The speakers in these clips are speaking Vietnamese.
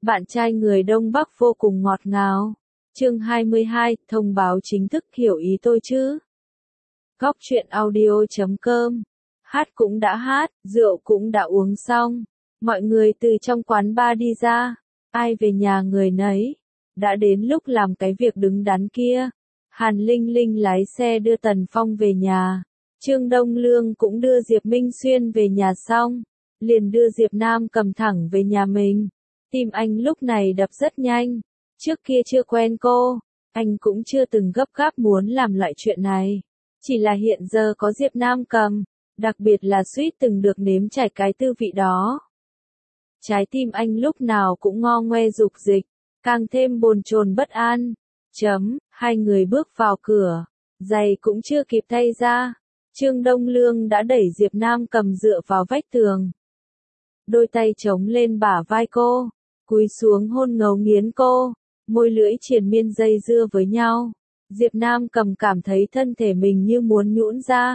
Bạn trai người Đông Bắc vô cùng ngọt ngào. Chương 22, thông báo chính thức, hiểu ý tôi chứ? Góc truyện audio.com. Hát cũng đã hát, rượu cũng đã uống xong. Mọi người từ trong quán bar đi ra. Ai về nhà người nấy. Đã đến lúc làm cái việc đứng đắn kia. Hàn Linh Linh lái xe đưa Tần Phong về nhà. Trương Đông Lương cũng đưa Diệp Minh Xuyên về nhà xong. Liền đưa Diệp Nam Cầm thẳng về nhà mình. Tim anh lúc này đập rất nhanh. Trước kia chưa quen cô, anh cũng chưa từng gấp gáp muốn làm loại chuyện này. Chỉ là hiện giờ có Diệp Nam Cầm, đặc biệt là suýt từng được nếm trải cái tư vị đó. Trái tim anh lúc nào cũng ngo ngoe dục dịch, càng thêm bồn chồn bất an. Hai người bước vào cửa, giày cũng chưa kịp thay ra. Trương Đông Lương đã đẩy Diệp Nam Cầm dựa vào vách tường. Đôi tay chống lên bả vai cô, cúi xuống hôn ngấu nghiến cô, môi lưỡi triền miên dây dưa với nhau. Diệp Nam Cầm cảm thấy thân thể mình như muốn nhũn ra.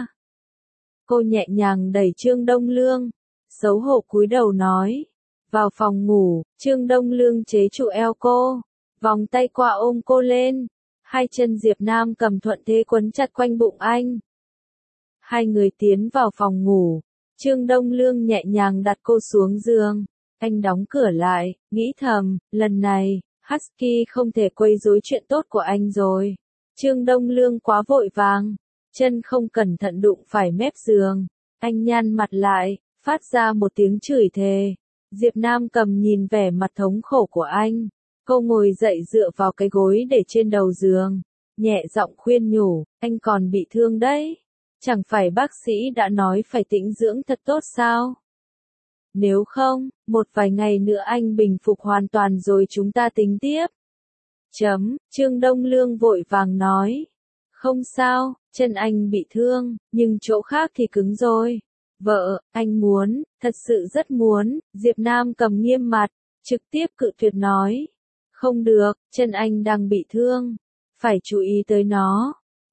Cô nhẹ nhàng đẩy Trương Đông Lương, xấu hổ cúi đầu nói. Vào phòng ngủ, Trương Đông Lương chế trụ eo cô, vòng tay qua ôm cô lên. Hai chân Diệp Nam Cầm thuận thế quấn chặt quanh bụng anh. Hai người tiến vào phòng ngủ, Trương Đông Lương nhẹ nhàng đặt cô xuống giường. Anh đóng cửa lại, nghĩ thầm, lần này, Husky không thể quấy rối chuyện tốt của anh rồi. Trương Đông Lương quá vội vàng, chân không cẩn thận đụng phải mép giường. Anh nhăn mặt lại, phát ra một tiếng chửi thề. Diệp Nam Cầm nhìn vẻ mặt thống khổ của anh. Cô ngồi dậy dựa vào cái gối để trên đầu giường. Nhẹ giọng khuyên nhủ, anh còn bị thương đấy. Chẳng phải bác sĩ đã nói phải tĩnh dưỡng thật tốt sao? Nếu không, một vài ngày nữa anh bình phục hoàn toàn rồi chúng ta tính tiếp. Trương Đông Lương vội vàng nói. Không sao, chân anh bị thương, nhưng chỗ khác thì cứng rồi. Vợ, anh muốn, thật sự rất muốn. Diệp Nam Cầm nghiêm mặt, trực tiếp cự tuyệt nói. Không được, chân anh đang bị thương. Phải chú ý tới nó.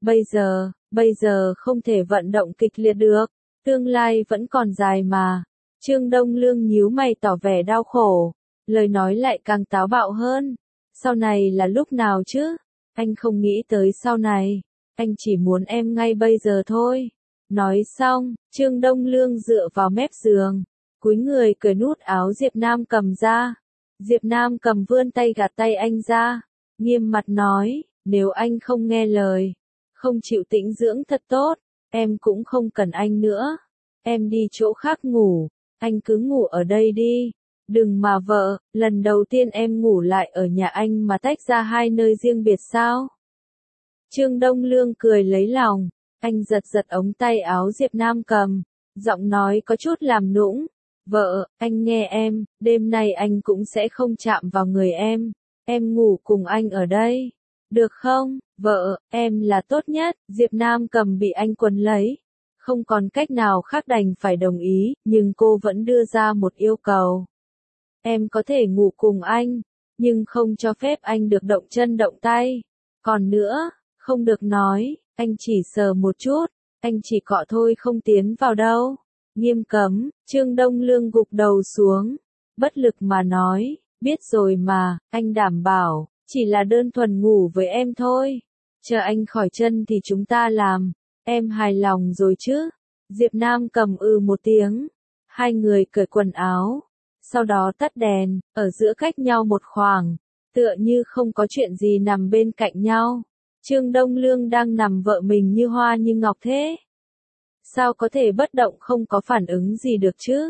Bây giờ không thể vận động kịch liệt được. Tương lai vẫn còn dài mà. Trương Đông Lương nhíu mày tỏ vẻ đau khổ. Lời nói lại càng táo bạo hơn. Sau này là lúc nào chứ? Anh không nghĩ tới sau này. Anh chỉ muốn em ngay bây giờ thôi. Nói xong, Trương Đông Lương dựa vào mép giường. Cúi người cởi nút áo Diệp Nam Cầm ra. Diệp Nam Cầm vươn tay gạt tay anh ra. Nghiêm mặt nói, nếu anh không nghe lời, không chịu tĩnh dưỡng thật tốt, em cũng không cần anh nữa. Em đi chỗ khác ngủ, anh cứ ngủ ở đây đi. Đừng mà vợ, lần đầu tiên em ngủ lại ở nhà anh mà tách ra hai nơi riêng biệt sao? Trương Đông Lương cười lấy lòng, anh giật giật ống tay áo Diệp Nam Cầm, giọng nói có chút làm nũng. Vợ, anh nghe em, đêm nay anh cũng sẽ không chạm vào người em ngủ cùng anh ở đây. Được không, vợ, em là tốt nhất. Diệp Nam Cầm bị anh quấn lấy. Không còn cách nào khác đành phải đồng ý, nhưng cô vẫn đưa ra một yêu cầu. Em có thể ngủ cùng anh, nhưng không cho phép anh được động chân động tay. Còn nữa, không được nói, anh chỉ sờ một chút, anh chỉ cọ thôi không tiến vào đâu. Nghiêm cấm. Trương Đông Lương gục đầu xuống, bất lực mà nói, biết rồi mà, anh đảm bảo, chỉ là đơn thuần ngủ với em thôi. Chờ anh khỏi chân thì chúng ta làm, em hài lòng rồi chứ? Diệp Nam Cầm một tiếng. Hai người cởi quần áo, sau đó tắt đèn, ở giữa cách nhau một khoảng, tựa như không có chuyện gì nằm bên cạnh nhau. Trương Đông Lương đang nằm vợ mình như hoa như ngọc thế. Sao có thể bất động không có phản ứng gì được chứ?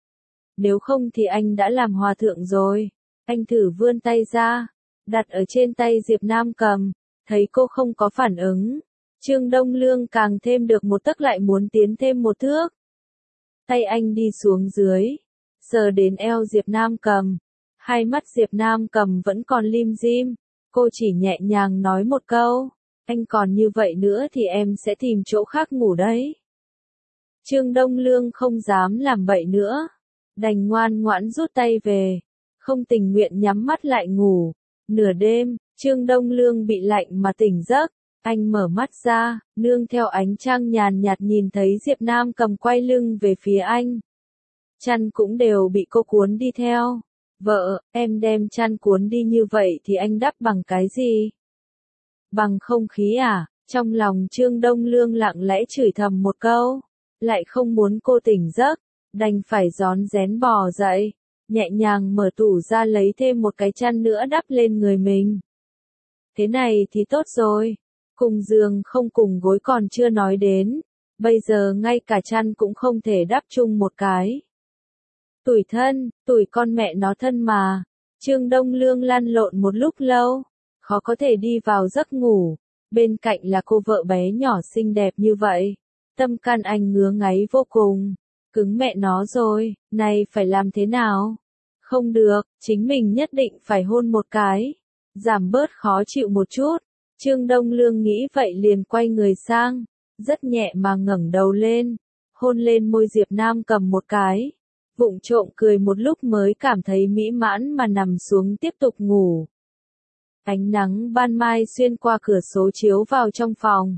Nếu không thì anh đã làm hòa thượng rồi. Anh thử vươn tay ra, đặt ở trên tay Diệp Nam Cầm, thấy cô không có phản ứng. Trương Đông Lương càng thêm được một tấc lại muốn tiến thêm một thước. Tay anh đi xuống dưới, sờ đến eo Diệp Nam Cầm. Hai mắt Diệp Nam Cầm vẫn còn lim dim. Cô chỉ nhẹ nhàng nói một câu, anh còn như vậy nữa thì em sẽ tìm chỗ khác ngủ đấy. Trương Đông Lương không dám làm bậy nữa, đành ngoan ngoãn rút tay về, không tình nguyện nhắm mắt lại ngủ. Nửa đêm, Trương Đông Lương bị lạnh mà tỉnh giấc, anh mở mắt ra, nương theo ánh trăng nhàn nhạt nhìn thấy Diệp Nam Cầm quay lưng về phía anh. Chăn cũng đều bị cô cuốn đi theo. Vợ, em đem chăn cuốn đi như vậy thì anh đắp bằng cái gì? Bằng không khí à? Trong lòng Trương Đông Lương lặng lẽ chửi thầm một câu, lại không muốn cô tỉnh giấc, đành phải rón rén bò dậy, nhẹ nhàng mở tủ ra lấy thêm một cái chăn nữa đắp lên người mình. Thế này thì tốt rồi, cùng giường không cùng gối còn chưa nói đến, bây giờ ngay cả chăn cũng không thể đắp chung một cái. Tủi thân, tủi con mẹ nó thân mà. Trương Đông Lương lăn lộn một lúc lâu, khó có thể đi vào giấc ngủ, bên cạnh là cô vợ bé nhỏ xinh đẹp như vậy. Tâm can anh ngứa ngáy vô cùng, cứng mẹ nó rồi, này phải làm thế nào? Không được, chính mình nhất định phải hôn một cái, giảm bớt khó chịu một chút. Trương Đông Lương nghĩ vậy liền quay người sang, rất nhẹ mà ngẩng đầu lên, hôn lên môi Diệp Nam Cầm một cái. Vụng trộm cười một lúc mới cảm thấy mỹ mãn mà nằm xuống tiếp tục ngủ. Ánh nắng ban mai xuyên qua cửa sổ chiếu vào trong phòng.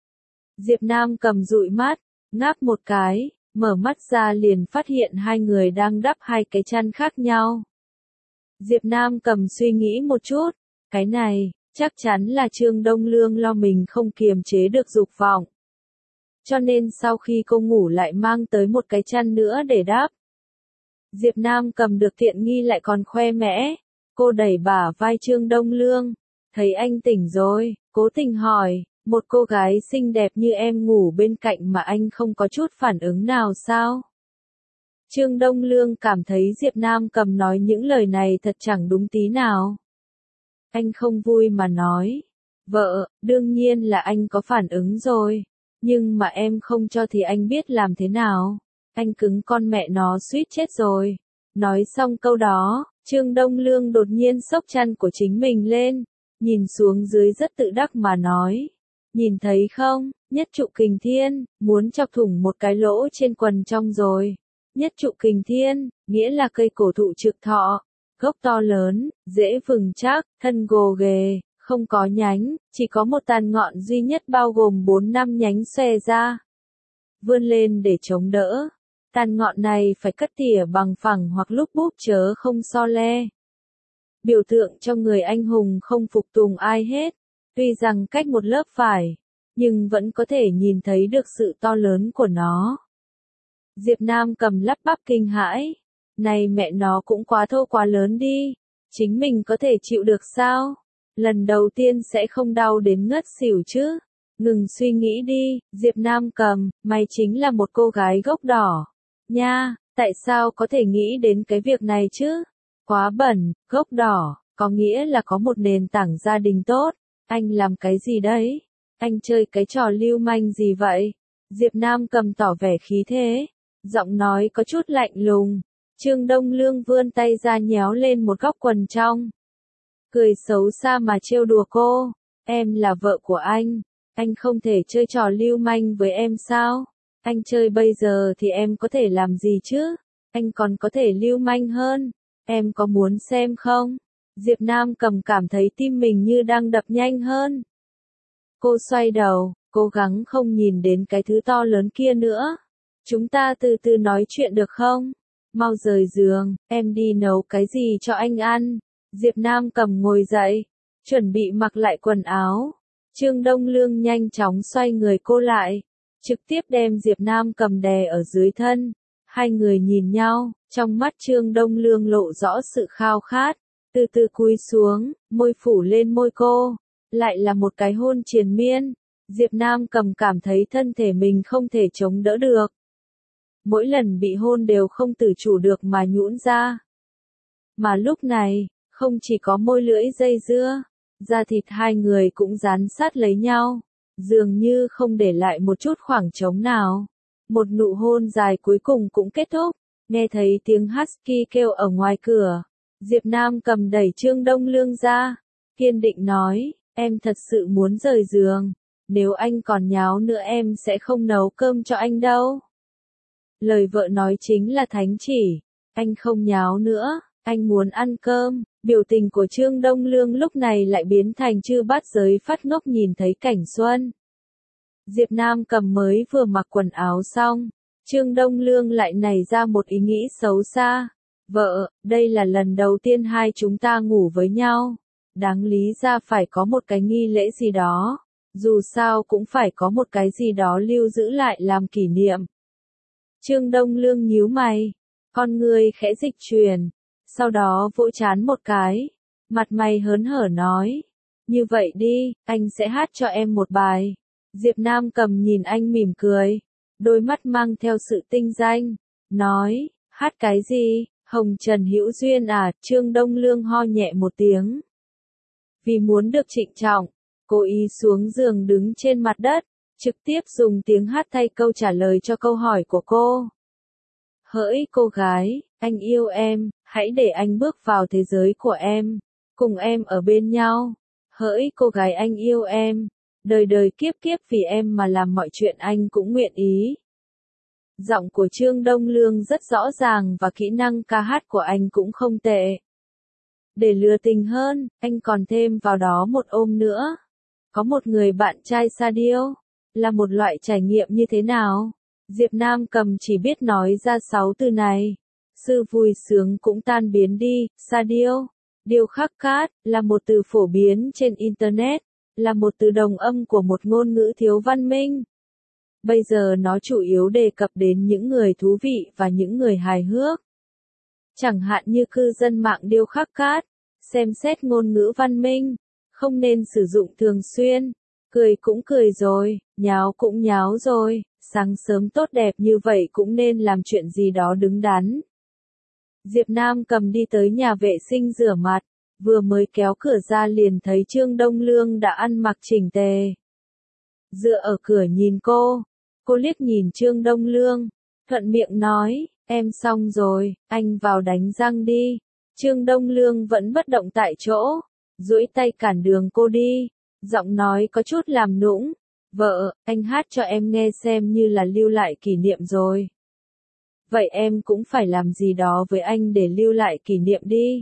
Diệp Nam Cầm dụi mắt, ngáp một cái, mở mắt ra liền phát hiện hai người đang đắp hai cái chăn khác nhau. Diệp Nam Cầm suy nghĩ một chút, cái này, chắc chắn là Trương Đông Lương lo mình không kiềm chế được dục vọng. Cho nên sau khi cô ngủ lại mang tới một cái chăn nữa để đắp. Diệp Nam Cầm được tiện nghi lại còn khoe mẽ, cô đẩy bả vai Trương Đông Lương, thấy anh tỉnh rồi, cố tình hỏi, một cô gái xinh đẹp như em ngủ bên cạnh mà anh không có chút phản ứng nào sao? Trương Đông Lương cảm thấy Diệp Nam Cầm nói những lời này thật chẳng đúng tí nào. Anh không vui mà nói, vợ, đương nhiên là anh có phản ứng rồi, nhưng mà em không cho thì anh biết làm thế nào. Anh cứng con mẹ nó suýt chết rồi. Nói xong câu đó, Trương Đông Lương đột nhiên xốc chăn của chính mình lên, nhìn xuống dưới rất tự đắc mà nói. Nhìn thấy không, nhất trụ kình thiên, muốn chọc thủng một cái lỗ trên quần trong rồi. Nhất trụ kình thiên, nghĩa là cây cổ thụ trực thọ, gốc to lớn, dễ vững chắc, thân gồ ghề, không có nhánh, chỉ có một tàn ngọn duy nhất bao gồm 4-5 nhánh xòe ra. Vươn lên để chống đỡ. Tàn ngọn này phải cắt tỉa bằng phẳng hoặc lúc búp chớ không so le. Biểu tượng cho người anh hùng không phục tùng ai hết, tuy rằng cách một lớp vải, nhưng vẫn có thể nhìn thấy được sự to lớn của nó. Diệp Nam Cầm lắp bắp kinh hãi, này mẹ nó cũng quá thô quá lớn đi, chính mình có thể chịu được sao? Lần đầu tiên sẽ không đau đến ngất xỉu chứ? Ngừng suy nghĩ đi, Diệp Nam Cầm, mày chính là một cô gái gốc đỏ. Nha, tại sao có thể nghĩ đến cái việc này chứ? Quá bẩn, gốc đỏ, có nghĩa là có một nền tảng gia đình tốt. Anh làm cái gì đấy? Anh chơi cái trò lưu manh gì vậy? Diệp Nam Cầm tỏ vẻ khí thế, giọng nói có chút lạnh lùng. Trương Đông Lương vươn tay ra nhéo lên một góc quần trong. Cười xấu xa mà trêu đùa cô, em là vợ của anh không thể chơi trò lưu manh với em sao? Anh chơi bây giờ thì em có thể làm gì chứ? Anh còn có thể lưu manh hơn. Em có muốn xem không? Diệp Nam Cầm cảm thấy tim mình như đang đập nhanh hơn. Cô xoay đầu, cố gắng không nhìn đến cái thứ to lớn kia nữa. Chúng ta từ từ nói chuyện được không? Mau rời giường, em đi nấu cái gì cho anh ăn. Diệp Nam Cầm ngồi dậy, chuẩn bị mặc lại quần áo. Trương Đông Lương nhanh chóng xoay người cô lại, trực tiếp đem Diệp Nam Cầm đè ở dưới thân. Hai người nhìn nhau, trong mắt Trương Đông Lương lộ rõ sự khao khát, từ từ cúi xuống, môi phủ lên môi cô, lại là một cái hôn triền miên. Diệp Nam Cầm cảm thấy thân thể mình không thể chống đỡ được. Mỗi lần bị hôn đều không tự chủ được mà nhũn ra. Mà lúc này, không chỉ có môi lưỡi dây dưa, da thịt hai người cũng dán sát lấy nhau, dường như không để lại một chút khoảng trống nào. Một nụ hôn dài cuối cùng cũng kết thúc, nghe thấy tiếng husky kêu ở ngoài cửa. Diệp Nam Cầm đẩy Trương Đông Lương ra, kiên định nói, em thật sự muốn rời giường, nếu anh còn nháo nữa em sẽ không nấu cơm cho anh đâu. Lời vợ nói chính là thánh chỉ, anh không nháo nữa, anh muốn ăn cơm. Biểu tình của Trương Đông Lương lúc này lại biến thành chư bát giới phát ngốc nhìn thấy cảnh xuân. Diệp Nam Cầm mới vừa mặc quần áo xong, Trương Đông Lương lại nảy ra một ý nghĩ xấu xa. Vợ, đây là lần đầu tiên hai chúng ta ngủ với nhau. Đáng lý ra phải có một cái nghi lễ gì đó. Dù sao cũng phải có một cái gì đó lưu giữ lại làm kỷ niệm. Trương Đông Lương nhíu mày. Con người khẽ dịch chuyển. Sau đó vỗ trán một cái. Mặt mày hớn hở nói. Như vậy đi, anh sẽ hát cho em một bài. Diệp Nam Cầm nhìn anh mỉm cười. Đôi mắt mang theo sự tinh danh. Nói, hát cái gì? Hồng Trần Hữu Duyên à? Trương Đông Lương ho nhẹ một tiếng. Vì muốn được trịnh trọng, cô ý xuống giường đứng trên mặt đất, trực tiếp dùng tiếng hát thay câu trả lời cho câu hỏi của cô. Hỡi cô gái, anh yêu em, hãy để anh bước vào thế giới của em, cùng em ở bên nhau. Hỡi cô gái anh yêu em, đời đời kiếp kiếp vì em mà làm mọi chuyện anh cũng nguyện ý. Giọng của Trương Đông Lương rất rõ ràng và kỹ năng ca hát của anh cũng không tệ. Để lừa tình hơn, anh còn thêm vào đó một ôm nữa. Có một người bạn trai sa điêu, là một loại trải nghiệm như thế nào? Diệp Nam Cầm chỉ biết nói ra 6 từ này. Sự vui sướng cũng tan biến đi, sa điêu. Điêu khắc cát, là một từ phổ biến trên Internet, là một từ đồng âm của một ngôn ngữ thiếu văn minh. Bây giờ nó chủ yếu đề cập đến những người thú vị và những người hài hước. Chẳng hạn như cư dân mạng điêu khắc cát, xem xét ngôn ngữ văn minh, không nên sử dụng thường xuyên. Cười cũng cười rồi, nháo cũng nháo rồi, sáng sớm tốt đẹp như vậy cũng nên làm chuyện gì đó đứng đắn. Diệp Nam Cầm đi tới nhà vệ sinh rửa mặt, vừa mới kéo cửa ra liền thấy Trương Đông Lương đã ăn mặc chỉnh tề. Dựa ở cửa nhìn cô liếc nhìn Trương Đông Lương, thuận miệng nói, em xong rồi, anh vào đánh răng đi. Trương Đông Lương vẫn bất động tại chỗ, duỗi tay cản đường cô đi, giọng nói có chút làm nũng, vợ, anh hát cho em nghe xem như là lưu lại kỷ niệm rồi. Vậy em cũng phải làm gì đó với anh để lưu lại kỷ niệm đi.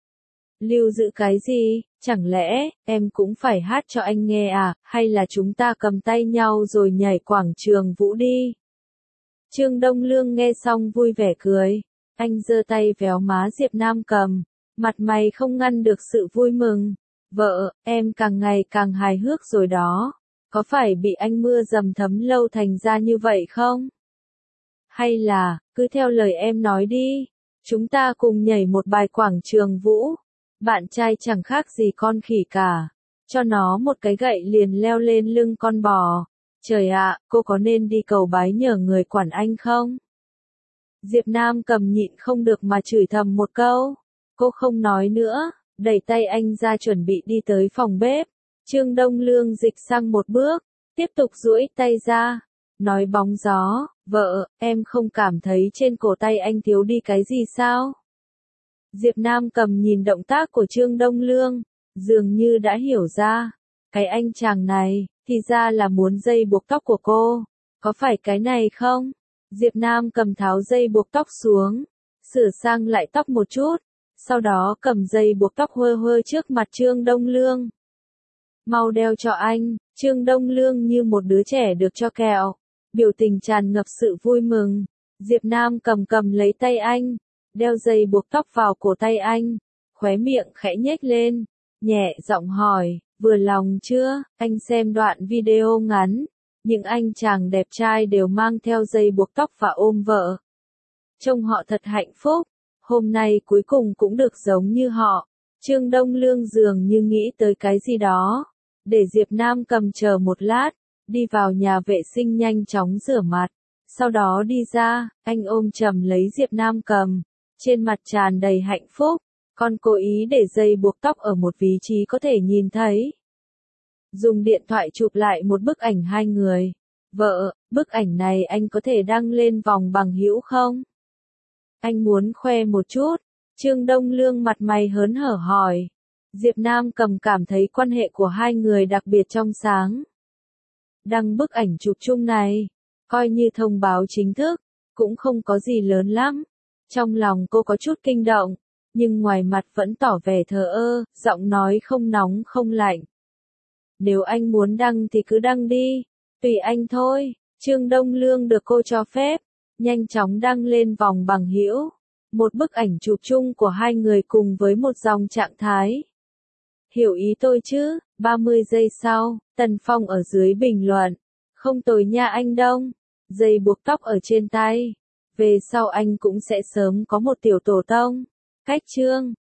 Lưu giữ cái gì, chẳng lẽ, em cũng phải hát cho anh nghe à, hay là chúng ta cầm tay nhau rồi nhảy quảng trường vũ đi. Trương Đông Lương nghe xong vui vẻ cười, anh giơ tay véo má Diệp Nam Cầm, mặt mày không ngăn được sự vui mừng. Vợ, em càng ngày càng hài hước rồi đó, có phải bị anh mưa dầm thấm lâu thành ra như vậy không? Hay là, cứ theo lời em nói đi, chúng ta cùng nhảy một bài quảng trường vũ. Bạn trai chẳng khác gì con khỉ cả, cho nó một cái gậy liền leo lên lưng con bò. Trời ạ, cô có nên đi cầu bái nhờ người quản anh không? Diệp Nam Cầm nhịn không được mà chửi thầm một câu. Cô không nói nữa, đẩy tay anh ra chuẩn bị đi tới phòng bếp. Trương Đông Lương dịch sang một bước, tiếp tục duỗi tay ra, nói bóng gió, vợ, em không cảm thấy trên cổ tay anh thiếu đi cái gì sao? Diệp Nam Cầm nhìn động tác của Trương Đông Lương, dường như đã hiểu ra. Cái anh chàng này, thì ra là muốn dây buộc tóc của cô. Có phải cái này không? Diệp Nam Cầm tháo dây buộc tóc xuống, sửa sang lại tóc một chút, sau đó cầm dây buộc tóc hơ hơ trước mặt Trương Đông Lương. Mau đeo cho anh, Trương Đông Lương như một đứa trẻ được cho kẹo, biểu tình tràn ngập sự vui mừng. Diệp Nam Cầm cầm lấy tay anh, đeo dây buộc tóc vào cổ tay anh, khóe miệng khẽ nhếch lên, nhẹ giọng hỏi, vừa lòng chưa? Anh xem đoạn video ngắn, những anh chàng đẹp trai đều mang theo dây buộc tóc và ôm vợ. Trông họ thật hạnh phúc, hôm nay cuối cùng cũng được giống như họ. Trương Đông Lương dường như nghĩ tới cái gì đó, để Diệp Nam Cầm chờ một lát, đi vào nhà vệ sinh nhanh chóng rửa mặt, sau đó đi ra, anh ôm chầm lấy Diệp Nam Cầm, trên mặt tràn đầy hạnh phúc, còn cố ý để dây buộc tóc ở một vị trí có thể nhìn thấy. Dùng điện thoại chụp lại một bức ảnh hai người. Vợ, bức ảnh này anh có thể đăng lên vòng bằng hữu không? Anh muốn khoe một chút. Trương Đông Lương mặt mày hớn hở hỏi. Diệp Nam Cầm cảm thấy quan hệ của hai người đặc biệt trong sáng. Đăng bức ảnh chụp chung này, coi như thông báo chính thức, cũng không có gì lớn lắm. Trong lòng cô có chút kinh động, nhưng ngoài mặt vẫn tỏ vẻ thờ ơ, giọng nói không nóng không lạnh. Nếu anh muốn đăng thì cứ đăng đi, tùy anh thôi. Trương Đông Lương được cô cho phép, nhanh chóng đăng lên vòng bằng hữu. Một bức ảnh chụp chung của hai người cùng với một dòng trạng thái. Hiểu ý tôi chứ? 30 giây sau, Tần Phong ở dưới bình luận. Không tồi nha anh Đông. Dây buộc tóc ở trên tay. Về sau anh cũng sẽ sớm có một tiểu tổ tông. Cách chương